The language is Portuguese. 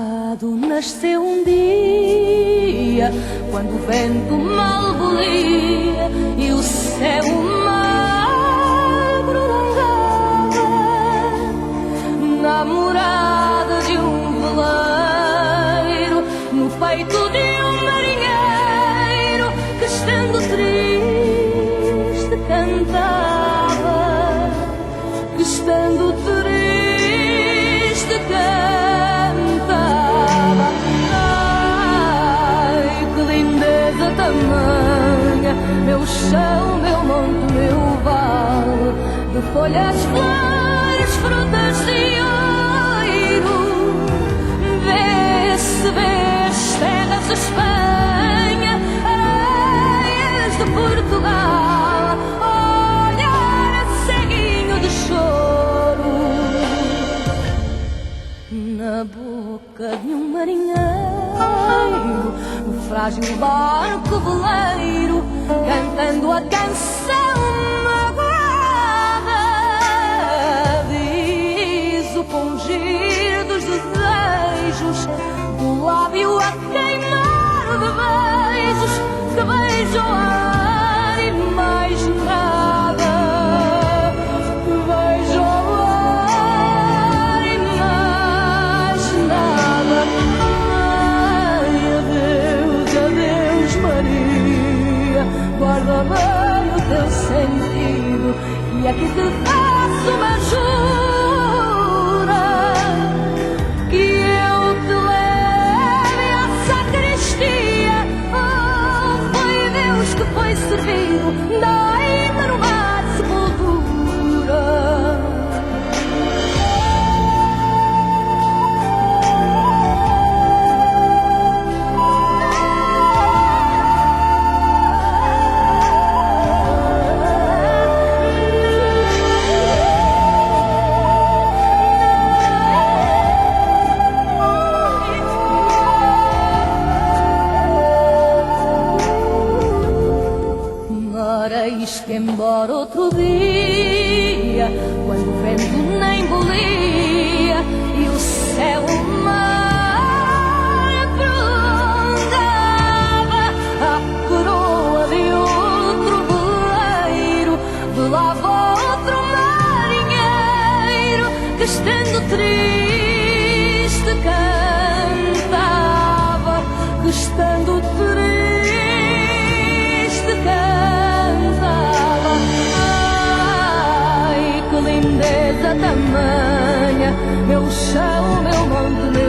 fado nasceu um dia, quando o vento mal bolia e o céu magro alongava, na morada de um veleiro, no peito de um marinheiro que, estando triste, cantava, que, estando triste, cantava. Ai, que lindeza tamanha, meu chão, meu monte, meu vale, de folhas, flores, frutas e ouro. Vê-se, vês terras de Espanha, areias de Portugal, olhar ceguinho de choro. Na boca de um marinheiro, no frágil barco veleiro, cantando a canção magoada, diz o pungir dos desejos, do lábio a queimar de beijos, que beijam o ar e mais nada, que beijam o ar e mais nada. Ai, adeus, adeus, Maria, guarda bem o teu sentido, e aqui te faço uma jura, que eu te leve à sacristia. Oh, foi Deus que foi servido, dai-me numa sepultura. Mareis que, embora outro dia, quando o vento nem bolia e o céu mar prolongava, a coroa de outro veleiro velava outro marinheiro que, estando triste, cantava, que, estando triste, cantava. Ai, que lindeza tamanha, meu chão, meu monte,